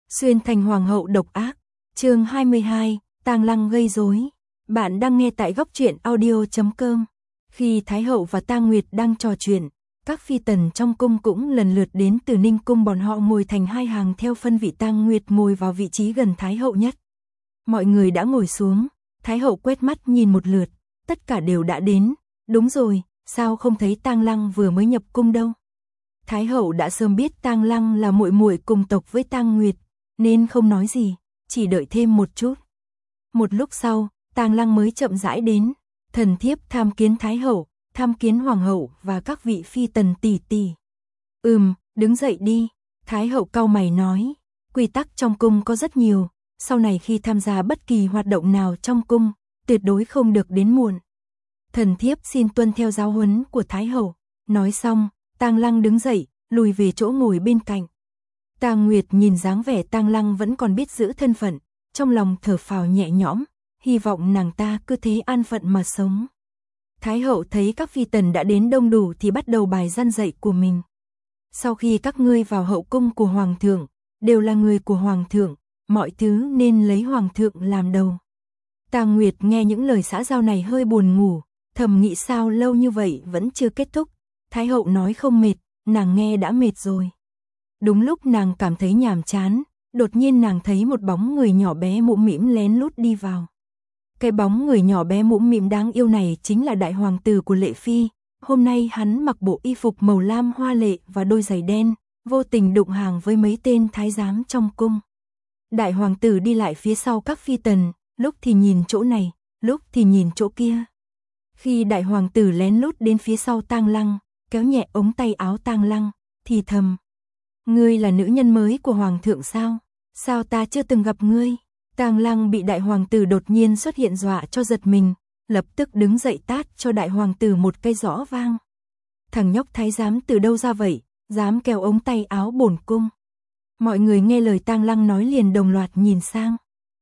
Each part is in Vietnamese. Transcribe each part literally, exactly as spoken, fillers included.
Xuyên thành hoàng hậu độc ác. Chương hai mươi hai, Tang Lăng gây rối. Bạn đang nghe tại góc truyện audio chấm com. Khi Thái hậu và Tang Nguyệt đang trò chuyện, các phi tần trong cung cũng lần lượt đến từ Ninh cung, bọn họ ngồi thành hai hàng theo phân vị. Tang Nguyệt ngồi vào vị trí gần Thái hậu nhất. Mọi người đã ngồi xuống, Thái hậu quét mắt nhìn một lượt, tất cả đều đã đến. Đúng rồi, sao không thấy Tang Lăng vừa mới nhập cung đâu? Thái hậu đã sớm biết Tang Lăng là muội muội cùng tộc với Tang Nguyệt, nên không nói gì, chỉ đợi thêm một chút. Một lúc sau, Tang Lăng mới chậm rãi đến. Thần thiếp tham kiến Thái hậu, tham kiến hoàng hậu và các vị phi tần tỷ tỷ. Ừm, đứng dậy đi. Thái hậu cau mày nói, quy tắc trong cung có rất nhiều, sau này khi tham gia bất kỳ hoạt động nào trong cung, tuyệt đối không được đến muộn. Thần thiếp xin tuân theo giáo huấn của Thái hậu. Nói xong, Tang Lăng đứng dậy, lùi về chỗ ngồi bên cạnh. Tang Nguyệt nhìn dáng vẻ Tang Lăng vẫn còn biết giữ thân phận, trong lòng thở phào nhẹ nhõm, hy vọng nàng ta cứ thế an phận mà sống. Thái hậu thấy các phi tần đã đến đông đủ thì bắt đầu bài răn dạy của mình. Sau khi các ngươi vào hậu cung của hoàng thượng, đều là người của hoàng thượng, mọi thứ nên lấy hoàng thượng làm đầu. Tang Nguyệt nghe những lời xã giao này hơi buồn ngủ, thầm nghĩ sao lâu như vậy vẫn chưa kết thúc. Thái hậu nói không mệt, nàng nghe đã mệt rồi. Đúng lúc nàng cảm thấy nhàm chán, đột nhiên nàng thấy một bóng người nhỏ bé mũm mĩm lén lút đi vào. Cái bóng người nhỏ bé mũm mĩm đáng yêu này chính là đại hoàng tử của Lệ Phi. Hôm nay hắn mặc bộ y phục màu lam hoa lệ và đôi giày đen, vô tình đụng hàng với mấy tên thái giám trong cung. Đại hoàng tử đi lại phía sau các phi tần, lúc thì nhìn chỗ này, lúc thì nhìn chỗ kia. Khi đại hoàng tử lén lút đến phía sau Tang Lăng, kéo nhẹ ống tay áo Tang Lăng, thì thầm: "Ngươi là nữ nhân mới của hoàng thượng sao? Sao ta chưa từng gặp ngươi?" Tang Lăng bị đại hoàng tử đột nhiên xuất hiện dọa cho giật mình, lập tức đứng dậy tát cho đại hoàng tử một cái rõ vang. Thằng nhóc thái giám từ đâu ra vậy, dám kéo ống tay áo bổn cung? Mọi người nghe lời Tang Lăng nói liền đồng loạt nhìn sang.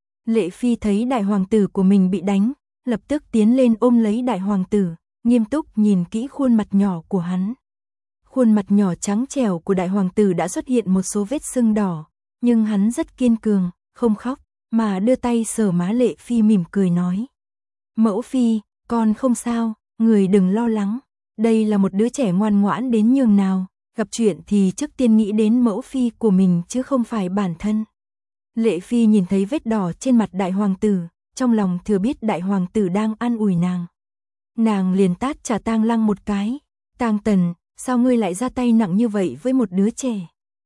Lệ Phi thấy đại hoàng tử của mình bị đánh, lập tức tiến lên ôm lấy đại hoàng tử, nghiêm túc nhìn kỹ khuôn mặt nhỏ của hắn. Khuôn mặt nhỏ trắng trẻo của đại hoàng tử đã xuất hiện một số vết sưng đỏ, nhưng hắn rất kiên cường, không khóc, mà đưa tay sờ má Lệ Phi mỉm cười nói: "Mẫu phi, con không sao, người đừng lo lắng, đây là một đứa trẻ ngoan ngoãn đến nhường nào, gặp chuyện thì trước tiên nghĩ đến mẫu phi của mình chứ không phải bản thân." Lệ Phi nhìn thấy vết đỏ trên mặt đại hoàng tử, trong lòng thừa biết đại hoàng tử đang an ủi nàng. Nàng liền tát trả Tang Lăng một cái. "Tang Tần, sao ngươi lại ra tay nặng như vậy với một đứa trẻ?"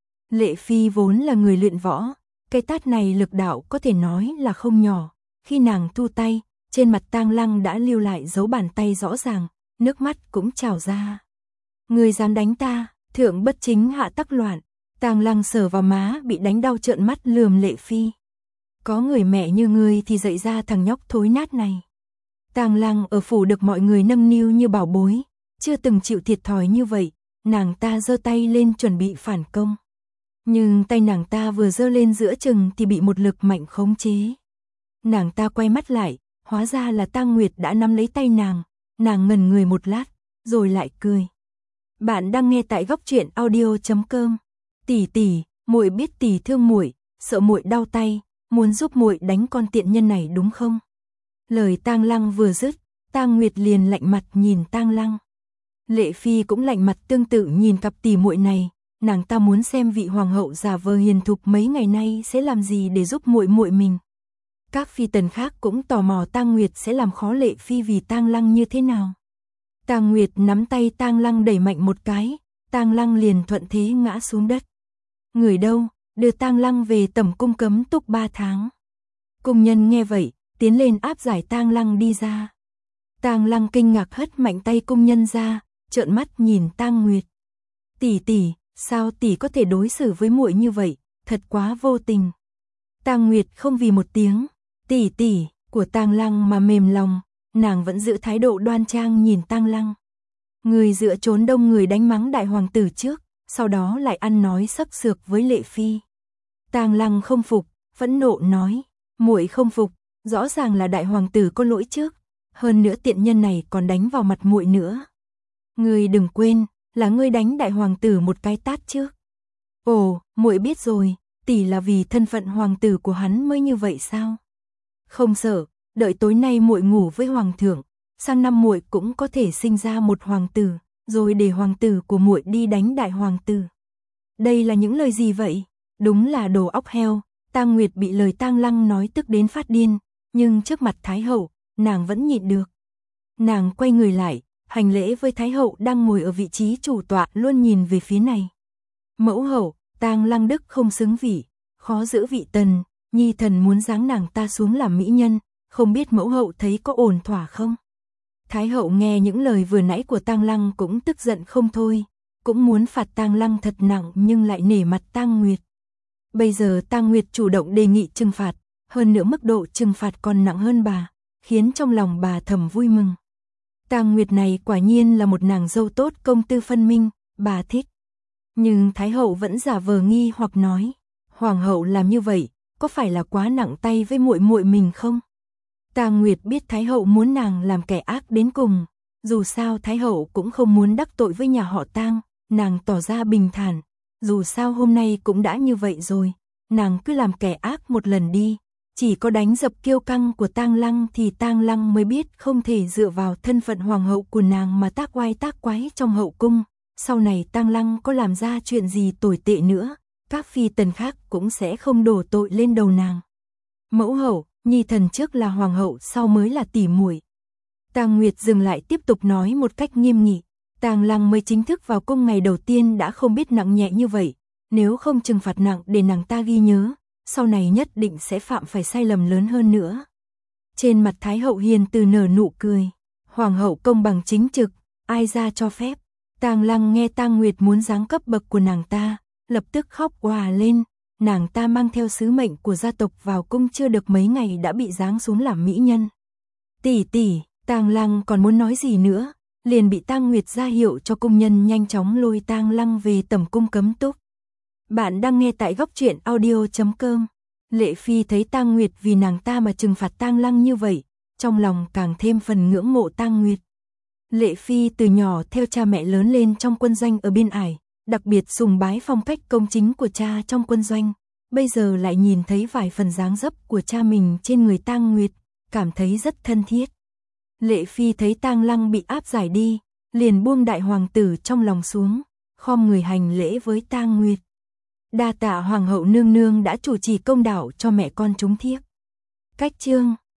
Lệ Phi vốn là người luyện võ, cái tát này lực đạo có thể nói là không nhỏ. Khi nàng thu tay, trên mặt Tang Lăng đã lưu lại dấu bàn tay rõ ràng, nước mắt cũng trào ra. "Ngươi dám đánh ta, thượng bất chính hạ tắc loạn." Tang Lăng sờ vào má bị đánh đau trợn mắt lườm Lệ Phi. "Có người mẹ như ngươi thì dạy ra thằng nhóc thối nát này." Tang Lăng ở phủ được mọi người nâng niu như bảo bối, chưa từng chịu thiệt thòi như vậy, nàng ta giơ tay lên chuẩn bị phản công. Nhưng tay nàng ta vừa giơ lên giữa chừng thì bị một lực mạnh khống chế. Nàng ta quay mắt lại, hóa ra là Tang Nguyệt đã nắm lấy tay nàng, nàng ngẩn người một lát, rồi lại cười. Bạn đang nghe tại góc truyện audio chấm com. "Tỷ tỷ, muội biết tỷ thương muội, sợ muội đau tay, muốn giúp muội đánh con tiện nhân này đúng không?" Lời Tang Lăng vừa dứt, Tang Nguyệt liền lạnh mặt nhìn Tang Lăng. Lệ Phi cũng lạnh mặt tương tự nhìn cặp tỷ muội này, nàng ta muốn xem vị hoàng hậu giả vờ hiền thục mấy ngày nay sẽ làm gì để giúp muội muội mình. Các phi tần khác cũng tò mò Tang Nguyệt sẽ làm khó Lệ Phi vì Tang Lăng như thế nào. Tang Nguyệt nắm tay Tang Lăng đẩy mạnh một cái, Tang Lăng liền thuận thế ngã xuống đất. "Người đâu, đưa Tang Lăng về tẩm cung cấm túc ba tháng." Cung nhân nghe vậy, tiến lên áp giải Tang Lăng đi ra. Tang Lăng kinh ngạc hất mạnh tay cung nhân ra, trợn mắt nhìn Tang Nguyệt. "Tỷ tỷ, sao tỷ có thể đối xử với muội như vậy, thật quá vô tình." Tang Nguyệt không vì một tiếng "tỷ tỷ" của Tang Lăng mà mềm lòng, nàng vẫn giữ thái độ đoan trang nhìn Tang Lăng. Người dựa trốn đông người đánh mắng đại hoàng tử trước, sau đó lại ăn nói sắc sược với Lệ Phi. Tang Lăng không phục, phẫn nộ nói: "Muội không phục, rõ ràng là đại hoàng tử có lỗi trước, hơn nữa tiện nhân này còn đánh vào mặt muội nữa. Ngươi đừng quên, là ngươi đánh đại hoàng tử một cái tát trước." "Ồ, muội biết rồi." tỷ là vì thân phận hoàng tử của hắn mới như vậy sao? Không sợ, đợi tối nay muội ngủ với hoàng thượng, sang năm muội cũng có thể sinh ra một hoàng tử, rồi để hoàng tử của muội đi đánh đại hoàng tử. Đây là những lời gì vậy? Đúng là đồ óc heo. Tang Nguyệt bị lời Tang Lăng nói tức đến phát điên, nhưng trước mặt Thái hậu, nàng vẫn nhịn được. Nàng quay người lại, hành lễ với Thái hậu đang ngồi ở vị trí chủ tọa, luôn nhìn về phía này. Mẫu hậu, Tang Lăng đức không xứng vị, khó giữ vị tần, nhi thần muốn giáng nàng ta xuống làm mỹ nhân, không biết mẫu hậu thấy có ổn thỏa không? Thái hậu nghe những lời vừa nãy của Tang Lăng cũng tức giận không thôi, cũng muốn phạt Tang Lăng thật nặng nhưng lại nể mặt Tang Nguyệt. Bây giờ Tang Nguyệt chủ động đề nghị trừng phạt, hơn nữa mức độ trừng phạt còn nặng hơn bà, khiến trong lòng bà thầm vui mừng. Tang Nguyệt này quả nhiên là một nàng dâu tốt, công tư phân minh, bà thích. Nhưng Thái hậu vẫn giả vờ nghi hoặc nói, hoàng hậu làm như vậy, có phải là quá nặng tay với muội muội mình không? Tang Nguyệt biết Thái hậu muốn nàng làm kẻ ác đến cùng, dù sao Thái hậu cũng không muốn đắc tội với nhà họ Tang, nàng tỏ ra bình thản, dù sao hôm nay cũng đã như vậy rồi, nàng cứ làm kẻ ác một lần đi, chỉ có đánh dập kiêu căng của Tang Lăng thì Tang Lăng mới biết không thể dựa vào thân phận hoàng hậu của nàng mà tác oai tác quái trong hậu cung, sau này Tang Lăng có làm ra chuyện gì tồi tệ nữa, các phi tần khác cũng sẽ không đổ tội lên đầu nàng. Mẫu hậu, nhi thần trước là hoàng hậu sau mới là tỷ muội. Tang Nguyệt dừng lại tiếp tục nói một cách nghiêm nghị, Tang Lăng mới chính thức vào cung ngày đầu tiên đã không biết nặng nhẹ như vậy, nếu không trừng phạt nặng để nàng ta ghi nhớ, sau này nhất định sẽ phạm phải sai lầm lớn hơn nữa. Trên mặt Thái hậu hiền từ nở nụ cười, hoàng hậu công bằng chính trực, ai ra cho phép. Tang Lăng nghe Tang Nguyệt muốn giáng cấp bậc của nàng ta, lập tức khóc òa lên, nàng ta mang theo sứ mệnh của gia tộc vào cung chưa được mấy ngày đã bị giáng xuống làm mỹ nhân. Tỷ tỷ, Tang Lăng còn muốn nói gì nữa, liền bị Tang Nguyệt ra hiệu cho cung nhân nhanh chóng lôi Tang Lăng về tẩm cung cấm túc. Bạn đang nghe tại góc truyện audio chấm com. Lệ Phi thấy Tang Nguyệt vì nàng ta mà trừng phạt Tang Lăng như vậy, trong lòng càng thêm phần ngưỡng mộ Tang Nguyệt. Lệ Phi từ nhỏ theo cha mẹ lớn lên trong quân doanh ở biên ải, đặc biệt sùng bái phong cách công chính của cha trong quân doanh, bây giờ lại nhìn thấy vài phần dáng dấp của cha mình trên người Tang Nguyệt, cảm thấy rất thân thiết. Lệ Phi thấy Tang Lăng bị áp giải đi, liền buông đại hoàng tử trong lòng xuống, khom người hành lễ với Tang Nguyệt. Đa tạ hoàng hậu nương nương đã chủ trì công đạo cho mẹ con chúng thiếp. Cách chương